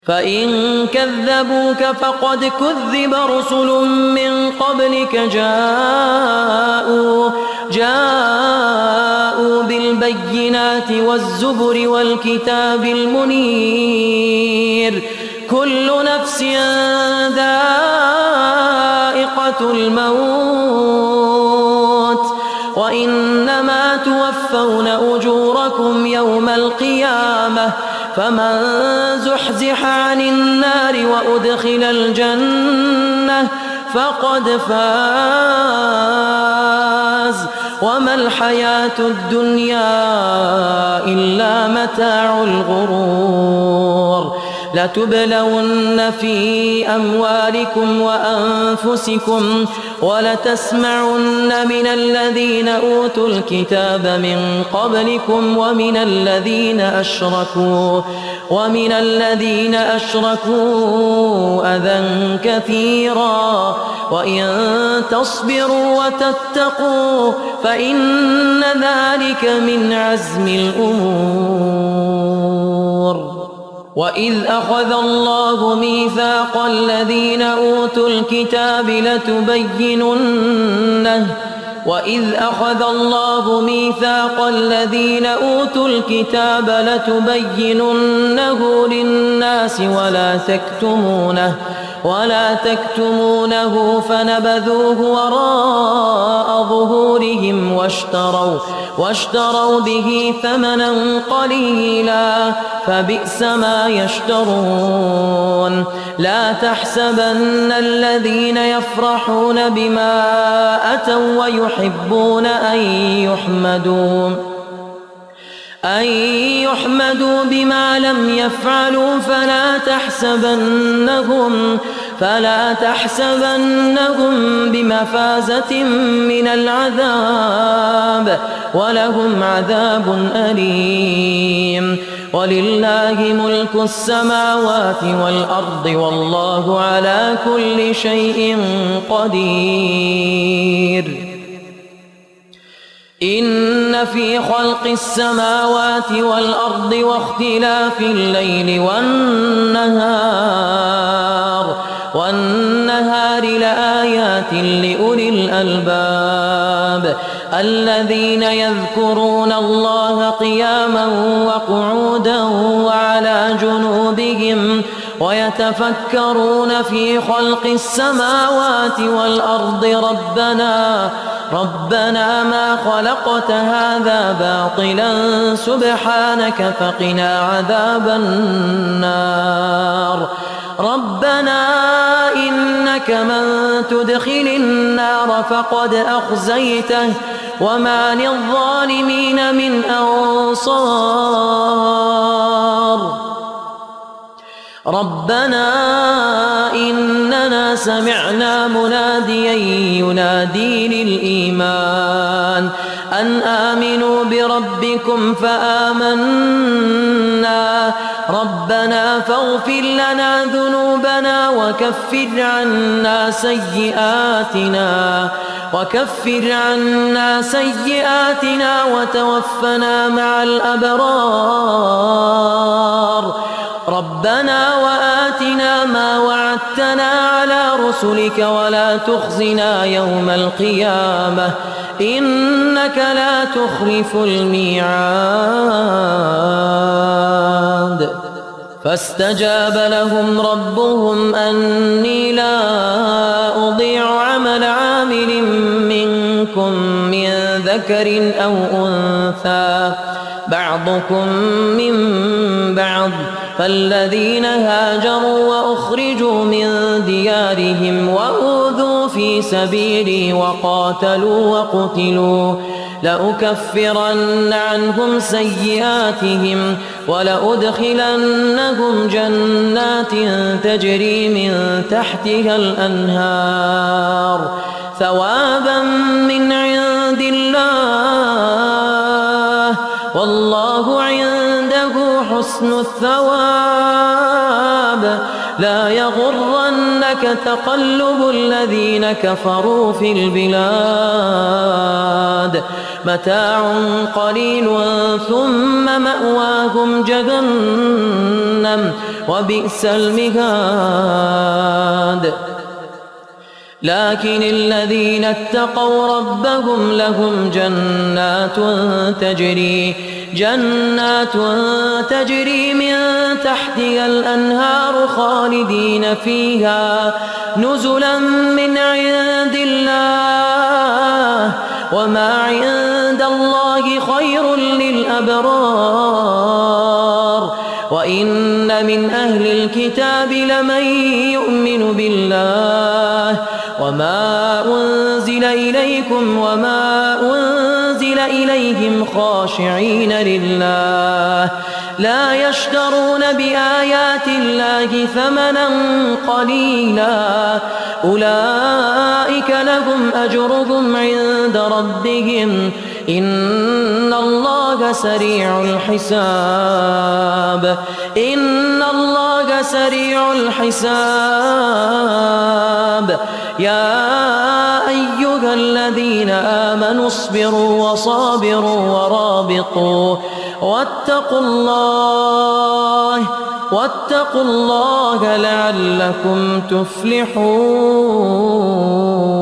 فإن كذبوك فقد كذب رسل من قبلك جاءوا بالبينات والزبر والكتاب المنير كل نفس ذائقة الموت وإنما توفون أجوركم يوم القيامة فمن زحزح عن النار وأدخل الجنة فقد فاز وما الحياة الدنيا إلا متاع الغرور لتبلون في أموالكم وأنفسكم ولتسمعن من الذين أوتوا الكتاب من قبلكم ومن الذين أشركوا أذى كثيرا وإن تصبروا وتتقوا فإن ذلك من عزم الأمور وإذ أخذ الله ميثاق الذين أوتوا الكتاب لتبيننه للناس ولا تكتمونه فنبذوه وراء ظهورهم واشتروا به ثمنا قليلا فبئس ما يشترون لا تحسبن الذين يفرحون بما أتوا ويحبون أن يحمدوا بما لم يفعلوا فلا تحسبنهم بمفازة من العذاب ولهم عذاب أليم ولله ملك السماوات والأرض والله على كل شيء قدير إن في خلق السماوات والأرض واختلاف الليل والنهار لآيات لأولي الألباب الذين يذكرون الله قياما وقعودا وعلى جنوبهم ويتفكرون في خلق السماوات والأرض ربنا ما خلقت هذا باطلا سبحانك فقنا عذاب النار ربنا إنك من تدخل النار فقد أخزيته وما للظالمين من أنصار ربنا إننا سمعنا مناديا ينادي للإيمان أن آمنوا بربكم فآمنا ربنا فاغفر لنا ذنوبنا وكفر عنا سيئاتنا وتوفنا مع الأبرار ربنا وآتنا ما وعدتنا على رسلك ولا تخزنا يوم القيامة إنك لا تخلف الميعاد فاستجاب لهم ربهم أني لا أضيع عمل عامل منكم من ذكر أو أنثى بعضكم من بعض فالذين هاجروا وأخرجوا من ديارهم وأوذوا في سبيلي وقاتلوا وقتلوا لأكفرن عنهم سيئاتهم ولأدخلنهم جنات تجري من تحتها الأنهار ثوابا من عند الله والله عنده حسن الثواب لا يغرنك تقلب الذين كفروا في البلاد متاع قليل ثم مأواهم جهنم وبئس المهاد لكن الذين اتقوا ربهم لهم جنات تجري من تحتها الأنهار خالدين فيها نزلا من عند الله وما عند الله خير للأبرار وإن من أهل الكتاب لمن يؤمن بالله وما أنزل إليكم وما أنزل إليهم خاشعين لله لا يشترون بآيات الله ثمنا قليلا أولئك لهم أجرهم عند ربهم إن الله سريع الحساب يا أيها الذين آمنوا اصبروا وصابروا ورابطوا واتقوا الله لعلكم تفلحون.